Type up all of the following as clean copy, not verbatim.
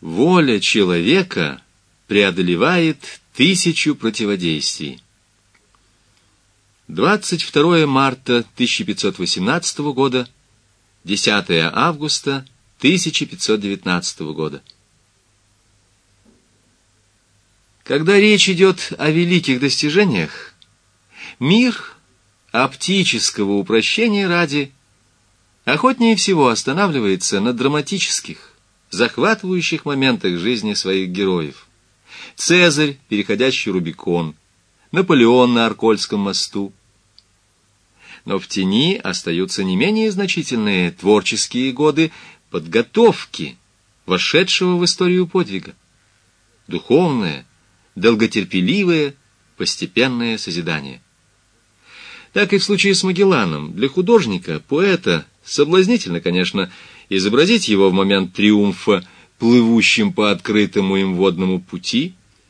Воля человека преодолевает 1000 противодействий. 22 марта 1518 года, 10 августа 1519 года. Когда речь идет о великих достижениях, мир, оптического упрощения ради, охотнее всего останавливается на драматических, захватывающих моментах жизни своих героев. Цезарь, переходящий Рубикон, Наполеон на Аркольском мосту. Но в тени остаются не менее значительные творческие годы подготовки, вошедшего в историю подвига. Духовное, долготерпеливое, постепенное созидание. Так и в случае с Магелланом. Для художника, поэта, соблазнительно, конечно, изобразить его в момент триумфа, плывущим по открытому им водному пути.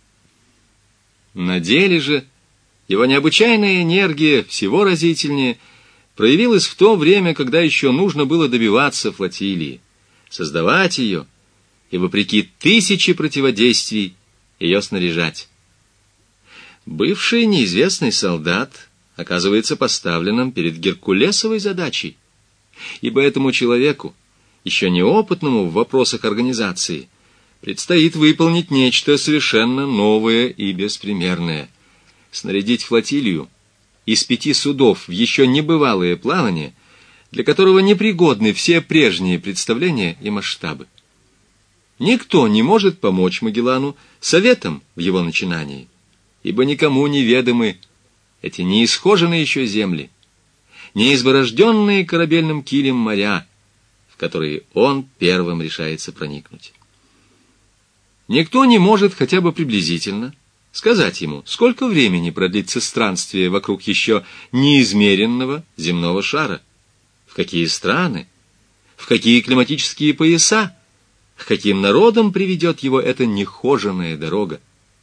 На деле же его необычайная энергия, всего разительнее, проявилась в то время, когда еще нужно было добиваться флотилии, создавать ее и, вопреки 1000 противодействий, ее снаряжать. Бывший неизвестный солдат оказывается поставленным перед геркулесовой задачей, ибо этому человеку, еще неопытному в вопросах организации, предстоит выполнить нечто совершенно новое и беспримерное — снарядить флотилию из 5 судов в еще небывалое плавание, для которого непригодны все прежние представления и масштабы. Никто не может помочь Магеллану советом в его начинании, ибо никому неведомы эти неисхоженные еще земли, неизборожденные корабельным килем моря, в которые он первым решается проникнуть. Никто не может хотя бы приблизительно сказать ему, сколько времени продлится странствие вокруг еще неизмеренного земного шара, в какие страны, в какие климатические пояса, к каким народам приведет его эта нехоженная дорога.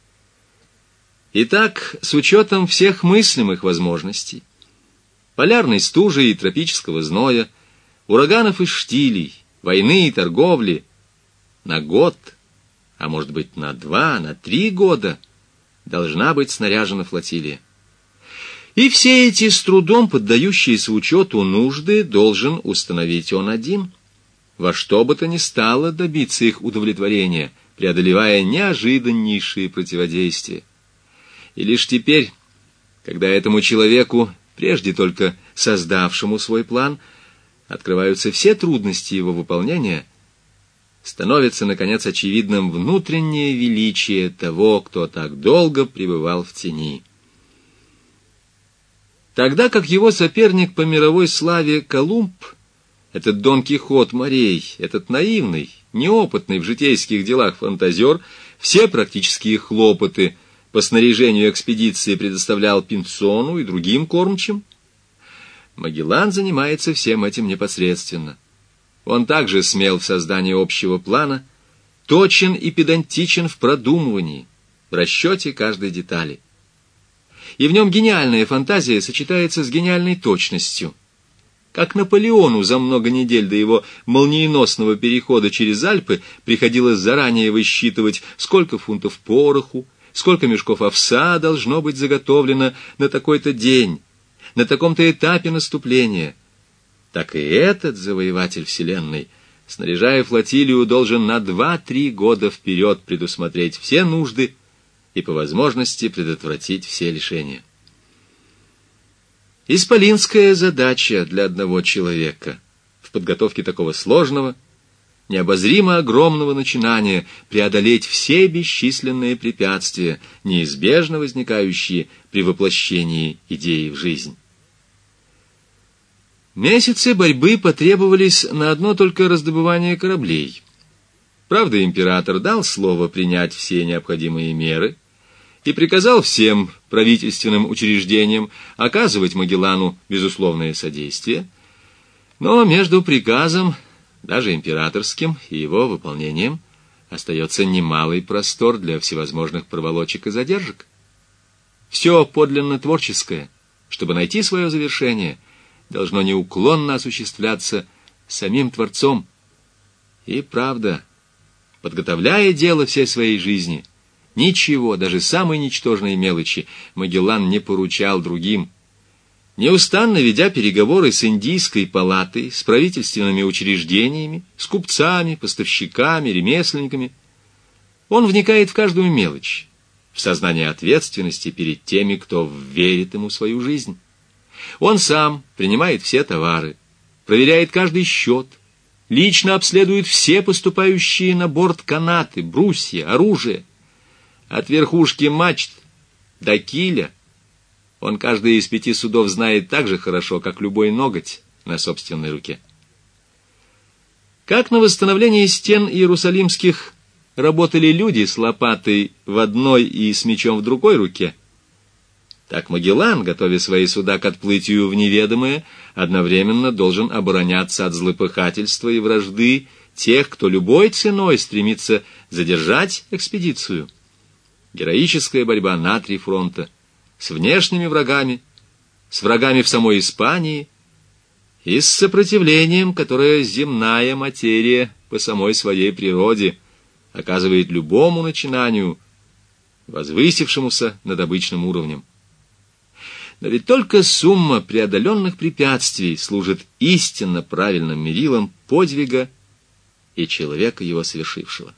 Итак, с учетом всех мыслимых возможностей, полярной стужи и тропического зноя, ураганов и штилей, войны и торговли, на год, а может быть на 2, на 3 года должна быть снаряжена флотилия. И все эти с трудом поддающиеся учету нужды должен установить он один, во что бы то ни стало добиться их удовлетворения, преодолевая неожиданнейшие противодействия. И лишь теперь, когда этому человеку, прежде только создавшему свой план, открываются все трудности его выполнения, становится, наконец, очевидным внутреннее величие того, кто так долго пребывал в тени. Тогда как его соперник по мировой славе Колумб, этот Дон Кихот морей, этот наивный, неопытный в житейских делах фантазер, все практические хлопоты по снаряжению экспедиции предоставлял Пинцону и другим кормчим, Магеллан занимается всем этим непосредственно. Он также смел в создании общего плана, точен и педантичен в продумывании, в расчете каждой детали. И в нем гениальная фантазия сочетается с гениальной точностью. Как Наполеону за много недель до его молниеносного перехода через Альпы приходилось заранее высчитывать, сколько фунтов пороху, сколько мешков овса должно быть заготовлено на такой-то день, на таком-то этапе наступления, так и этот завоеватель вселенной, снаряжая флотилию, должен на 2-3 года вперед предусмотреть все нужды и по возможности предотвратить все лишения. Исполинская задача для одного человека в подготовке такого сложного, необозримо огромного начинания преодолеть все бесчисленные препятствия, неизбежно возникающие при воплощении идеи в жизнь. Месяцы борьбы потребовались на одно только раздобывание кораблей. Правда, император дал слово принять все необходимые меры и приказал всем правительственным учреждениям оказывать Магеллану безусловное содействие, но между приказом, даже императорским, и его выполнением остается немалый простор для всевозможных проволочек и задержек. Все подлинно творческое, чтобы найти свое завершение, должно неуклонно осуществляться самим Творцом. И правда, подготовляя дело всей своей жизни, ничего, даже самой ничтожной мелочи, Магеллан не поручал другим. Неустанно ведя переговоры с Индийской палатой, с правительственными учреждениями, с купцами, поставщиками, ремесленниками, он вникает в каждую мелочь, в сознание ответственности перед теми, кто верит ему свою жизнь. Он сам принимает все товары, проверяет каждый счет, лично обследует все поступающие на борт канаты, брусья, оружие. От верхушки мачт до киля он каждый из 5 судов знает так же хорошо, как любой ноготь на собственной руке. Как на восстановлении стен иерусалимских работали люди с лопатой в одной и с мечом в другой руке, так Магеллан, готовя свои суда к отплытию в неведомое, одновременно должен обороняться от злопыхательства и вражды тех, кто любой ценой стремится задержать экспедицию. Героическая борьба на 3 фронта: с внешними врагами, с врагами в самой Испании и с сопротивлением, которое земная материя по самой своей природе оказывает любому начинанию, возвысившемуся над обычным уровнем. Но ведь только сумма преодоленных препятствий служит истинно правильным мерилом подвига и человека, его совершившего.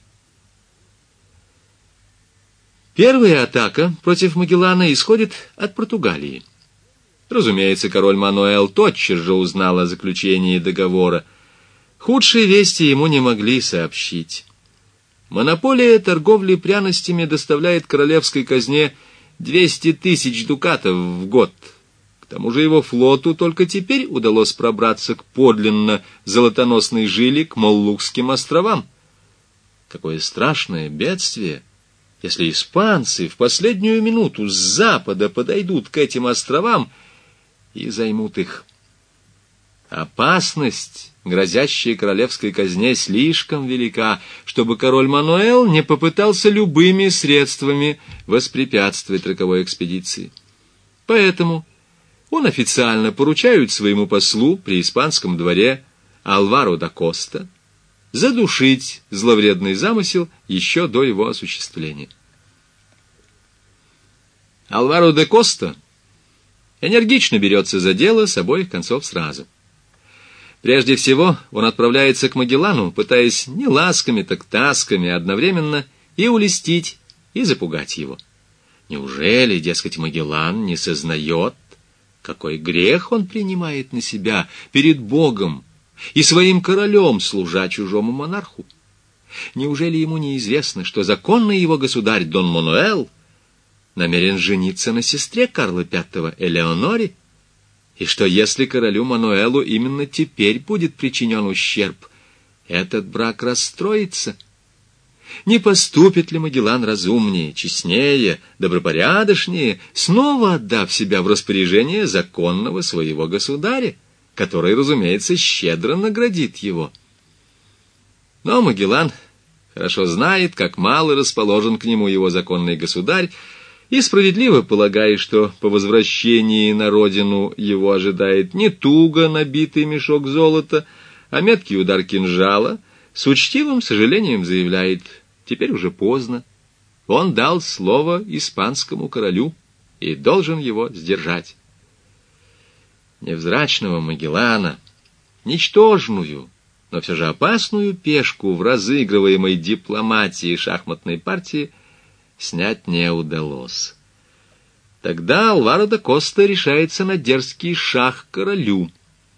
Первая атака против Магеллана исходит от Португалии. Разумеется, король Мануэл тотчас же узнал о заключении договора. Худшие вести ему не могли сообщить. Монополия торговли пряностями доставляет королевской казне 200 тысяч дукатов в год. К тому же его флоту только теперь удалось пробраться к подлинно золотоносной жиле, к Моллукским островам. Какое страшное бедствие, если испанцы в последнюю минуту с запада подойдут к этим островам и займут их. Опасность, грозящая королевской казне, слишком велика, чтобы король Мануэл не попытался любыми средствами воспрепятствовать роковой экспедиции. Поэтому он официально поручает своему послу при испанском дворе Альваро да Коста задушить зловредный замысел еще до его осуществления. Альваро да Коста энергично берется за дело с обоих концов сразу. Прежде всего, он отправляется к Магеллану, пытаясь не ласками, так тасками одновременно и улестить, и запугать его. Неужели, дескать, Магеллан не сознает, какой грех он принимает на себя перед Богом и своим королем, служа чужому монарху? Неужели ему неизвестно, что законный его государь Дон Мануэл намерен жениться на сестре Карла V Элеоноре, и что если королю Мануэлу именно теперь будет причинен ущерб, этот брак расстроится? Не поступит ли Магеллан разумнее, честнее, добропорядочнее, снова отдав себя в распоряжение законного своего государя, который, разумеется, щедро наградит его? Но Магеллан хорошо знает, как мало расположен к нему его законный государь, и справедливо полагает, что по возвращении на родину его ожидает не туго набитый мешок золота, а меткий удар кинжала, с учтивым сожалением заявляет: теперь уже поздно. Он дал слово испанскому королю и должен его сдержать. Невзрачного Магеллана, ничтожную, но все же опасную пешку в разыгрываемой дипломатии шахматной партии снять не удалось. Тогда Альваро да Коста решается на дерзкий шах королю.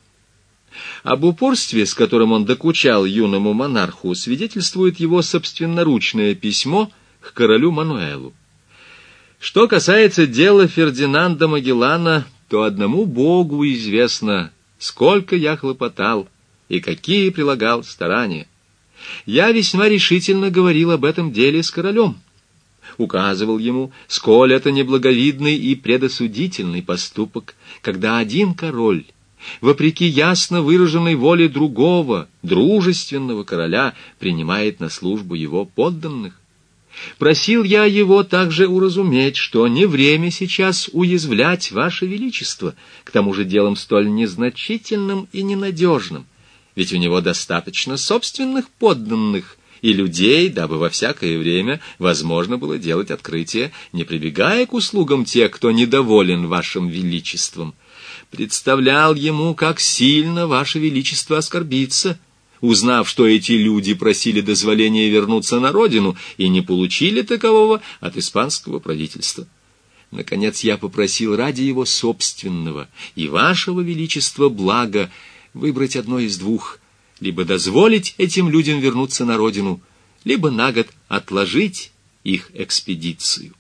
Об упорстве, с которым он докучал юному монарху, свидетельствует его собственноручное письмо к королю Мануэлу. Что касается дела Фердинанда Магеллана, то одному Богу известно, сколько я хлопотал и какие прилагал старания. Я весьма решительно говорил об этом деле с королем, указывал ему, сколь это неблаговидный и предосудительный поступок, когда один король, вопреки ясно выраженной воле другого, дружественного короля, принимает на службу его подданных. Просил я его также уразуметь, что не время сейчас уязвлять ваше величество, к тому же делом столь незначительным и ненадежным, ведь у него достаточно собственных подданных, и людей, дабы во всякое время возможно было делать открытие, не прибегая к услугам тех, кто недоволен вашим величеством. Представлял ему, как сильно ваше величество оскорбится, узнав, что эти люди просили дозволения вернуться на родину и не получили такового от испанского правительства. Наконец я попросил ради его собственного и вашего величества блага выбрать одно из двух: либо дозволить этим людям вернуться на родину, либо на год отложить их экспедицию.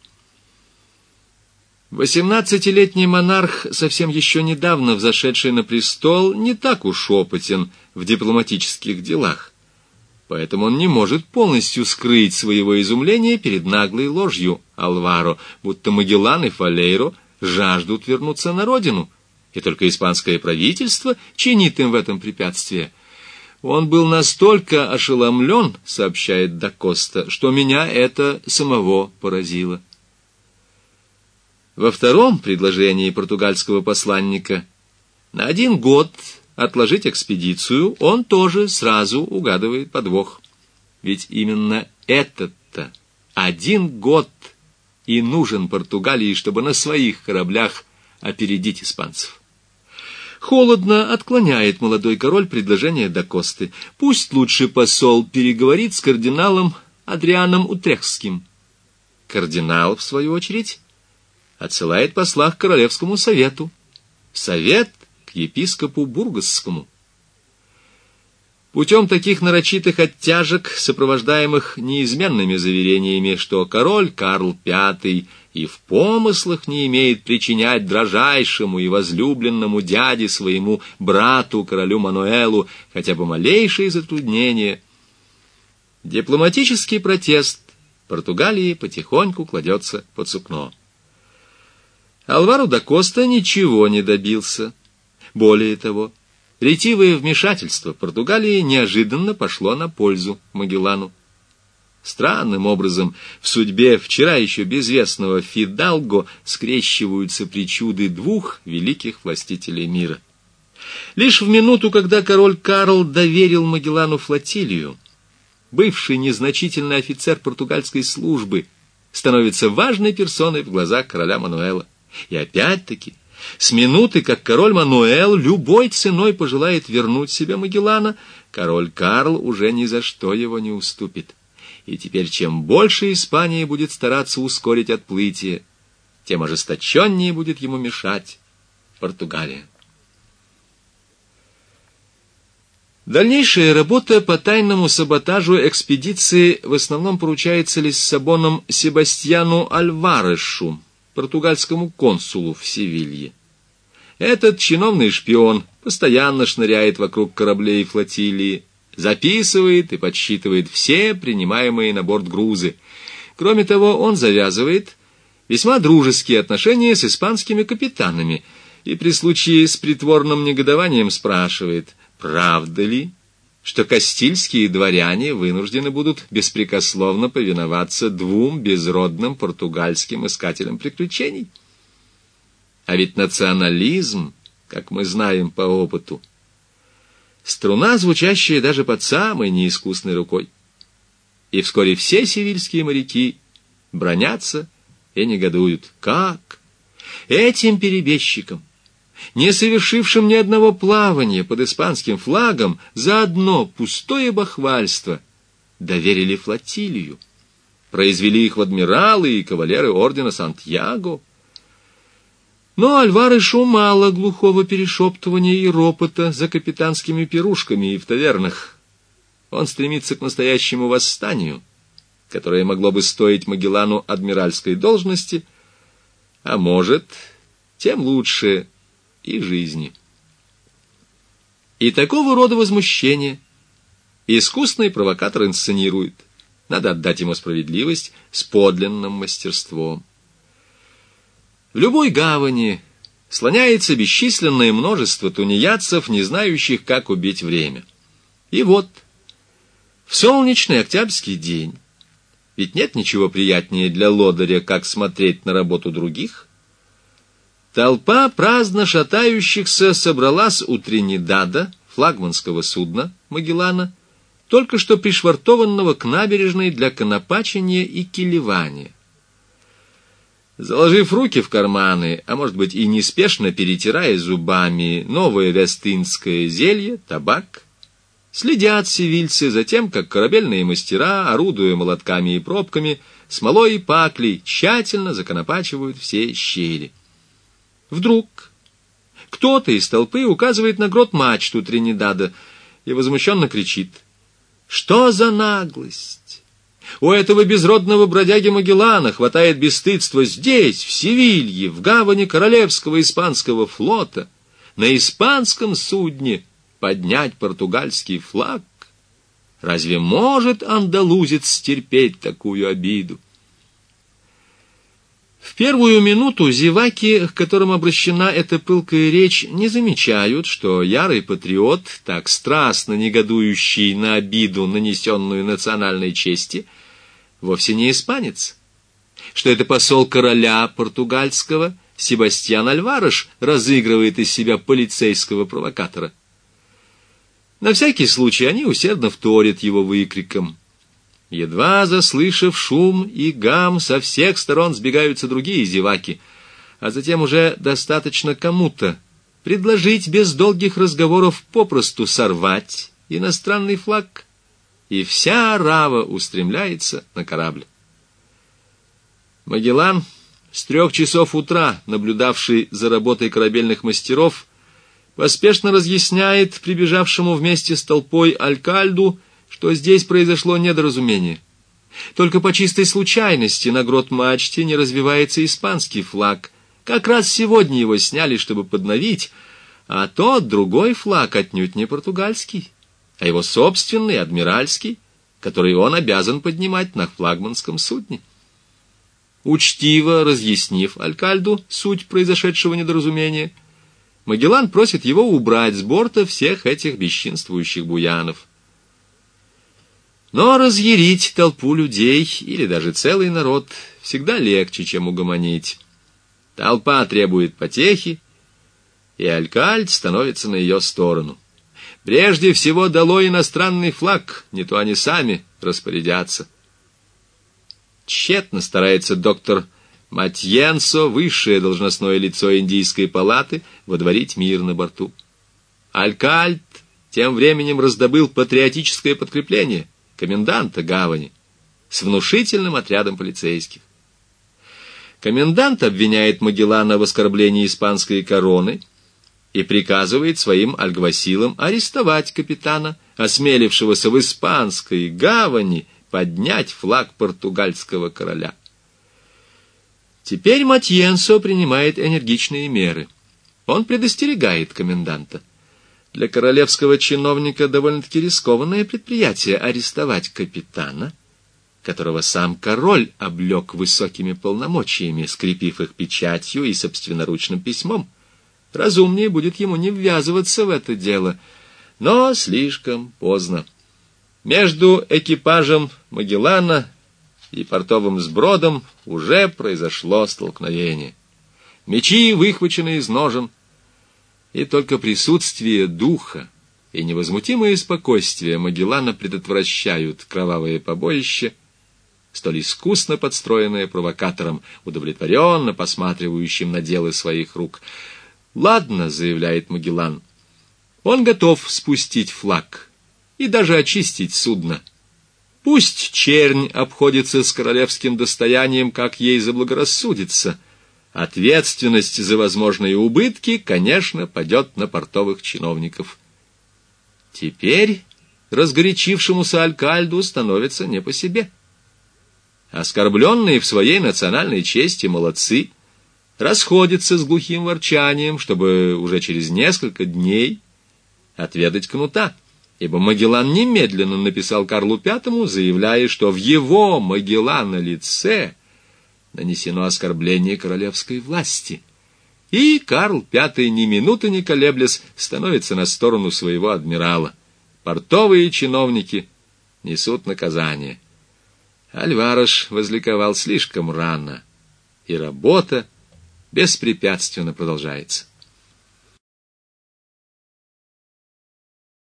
18-летний монарх, совсем еще недавно взошедший на престол, не так уж опытен в дипломатических делах, поэтому он не может полностью скрыть своего изумления перед наглой ложью Альваро, будто Магеллан и Фалейро жаждут вернуться на родину, и только испанское правительство чинит им в этом препятствие. Он был настолько ошеломлен, сообщает да Коста, что меня это самого поразило. Во втором предложении португальского посланника на 1 год отложить экспедицию он тоже сразу угадывает подвох. Ведь именно этот-то 1 год и нужен Португалии, чтобы на своих кораблях опередить испанцев. Холодно отклоняет молодой король предложение да Косты. Пусть лучше посол переговорит с кардиналом Адрианом Утрехтским. Кардинал, в свою очередь, отсылает посла к Королевскому совету, совет к епископу Бургосскому. Путем таких нарочитых оттяжек, сопровождаемых неизменными заверениями, что король Карл V и в помыслах не имеет причинять дрожайшему и возлюбленному дяде своему брату, королю Мануэлу, хотя бы малейшие затруднения, дипломатический протест Португалии потихоньку кладется под сукно. Альваро да Коста ничего не добился. Более того, ретивое вмешательство Португалии неожиданно пошло на пользу Магеллану. Странным образом в судьбе вчера еще безвестного Фидалго скрещиваются причуды двух великих властителей мира. Лишь в минуту, когда король Карл доверил Магеллану флотилию, бывший незначительный офицер португальской службы становится важной персоной в глазах короля Мануэла. И опять-таки, с минуты, как король Мануэл любой ценой пожелает вернуть себе Магеллана, король Карл уже ни за что его не уступит. И теперь чем больше Испания будет стараться ускорить отплытие, тем ожесточеннее будет ему мешать Португалия. Дальнейшая работа по тайному саботажу экспедиции в основном поручается Лиссабоном Себастьяну Альварешу, португальскому консулу в Севилье. Этот чиновный шпион постоянно шныряет вокруг кораблей флотилии, записывает и подсчитывает все принимаемые на борт грузы. Кроме того, он завязывает весьма дружеские отношения с испанскими капитанами и при случае с притворным негодованием спрашивает, правда ли, что кастильские дворяне вынуждены будут беспрекословно повиноваться 2 безродным португальским искателям приключений. А ведь национализм, как мы знаем по опыту, струна, звучащая даже под самой неискусной рукой. И вскоре все севильские моряки бранятся и негодуют. Как? Этим перебежчикам, не совершившим ни одного плавания под испанским флагом, за одно пустое бахвальство доверили флотилию, произвели их в адмиралы и кавалеры ордена Сантьяго. Но Альварешу мало глухого перешептывания и ропота за капитанскими пирушками и в тавернах. Он стремится к настоящему восстанию, которое могло бы стоить Магеллану адмиральской должности, а может, тем лучше и жизни. И такого рода возмущение искусный провокатор инсценирует, надо отдать ему справедливость, с подлинным мастерством. В любой гавани слоняется бесчисленное множество тунеядцев, не знающих, как убить время. И вот, в солнечный октябрьский день, ведь нет ничего приятнее для лодыря, как смотреть на работу других, толпа праздно шатающихся собралась у Тринидада, флагманского судна Магеллана, только что пришвартованного к набережной для конопачения и килевания. Заложив руки в карманы, а может быть и неспешно перетирая зубами новое вестынское зелье, табак, следят севильцы за тем, как корабельные мастера, орудуя молотками и пробками, смолой и паклей, тщательно законопачивают все щели. Вдруг кто-то из толпы указывает на грот-мачту Тринидада и возмущенно кричит: «Что за наглость! У этого безродного бродяги Магеллана хватает бесстыдства здесь, в Севилье, в гавани Королевского испанского флота, на испанском судне поднять португальский флаг! Разве может андалузец стерпеть такую обиду?» В первую минуту зеваки, к которым обращена эта пылкая речь, не замечают, что ярый патриот, так страстно негодующий на обиду, нанесенную национальной чести, вовсе не испанец, что это посол короля португальского Себастьян Альвареш разыгрывает из себя полицейского провокатора. На всякий случай они усердно вторят его выкриком. Едва заслышав шум и гам, со всех сторон сбегаются другие зеваки, а затем уже достаточно кому-то предложить без долгих разговоров попросту сорвать иностранный флаг, и вся орава устремляется на корабль. Магеллан, с 3 часов утра наблюдавший за работой корабельных мастеров, поспешно разъясняет прибежавшему вместе с толпой алькальду, что здесь произошло недоразумение. Только по чистой случайности на грот-мачте не развивается испанский флаг. Как раз сегодня его сняли, чтобы подновить, а тот другой флаг отнюдь не португальский, а его собственный, адмиральский, который он обязан поднимать на флагманском судне. Учтиво разъяснив алькальду суть произошедшего недоразумения, Магеллан просит его убрать с борта всех этих бесчинствующих буянов. Но разъярить толпу людей или даже целый народ всегда легче, чем угомонить. Толпа требует потехи, и алькальд становится на ее сторону. Прежде всего долой иностранный флаг, не то они сами распорядятся. Тщетно старается доктор Матьенсо, высшее должностное лицо Индийской палаты, водворить мир на борту. Алькальд тем временем раздобыл патриотическое подкрепление коменданта гавани с внушительным отрядом полицейских. Комендант обвиняет Магеллана в оскорблении испанской короны и приказывает своим альгвасилам арестовать капитана, осмелившегося в испанской гавани поднять флаг португальского короля. Теперь Матьенсо принимает энергичные меры. Он предостерегает коменданта. Для королевского чиновника довольно-таки рискованное предприятие арестовать капитана, которого сам король облег высокими полномочиями, скрепив их печатью и собственноручным письмом. Разумнее будет ему не ввязываться в это дело, но слишком поздно. Между экипажем Магеллана и портовым сбродом уже произошло столкновение. Мечи выхвачены из ножен, и только присутствие духа и невозмутимое спокойствие Магеллана предотвращают кровавое побоище, столь искусно подстроенное провокатором, удовлетворенно посматривающим на дело своих рук. «Ладно», — заявляет Магеллан, — «он готов спустить флаг и даже очистить судно. Пусть чернь обходится с королевским достоянием, как ей заблагорассудится. Ответственность за возможные убытки, конечно, падет на портовых чиновников». Теперь разгорячившемуся алькальду становится не по себе. Оскорбленные в своей национальной чести молодцы расходятся с глухим ворчанием, чтобы уже через несколько дней отведать кнута, ибо Магеллан немедленно написал Карлу V, заявляя, что в его, Магеллана, лице нанесено оскорбление королевской власти. И Карл V, ни минуты не колеблясь, становится на сторону своего адмирала. Портовые чиновники несут наказание. Альвареш возликовал слишком рано, и работа беспрепятственно продолжается.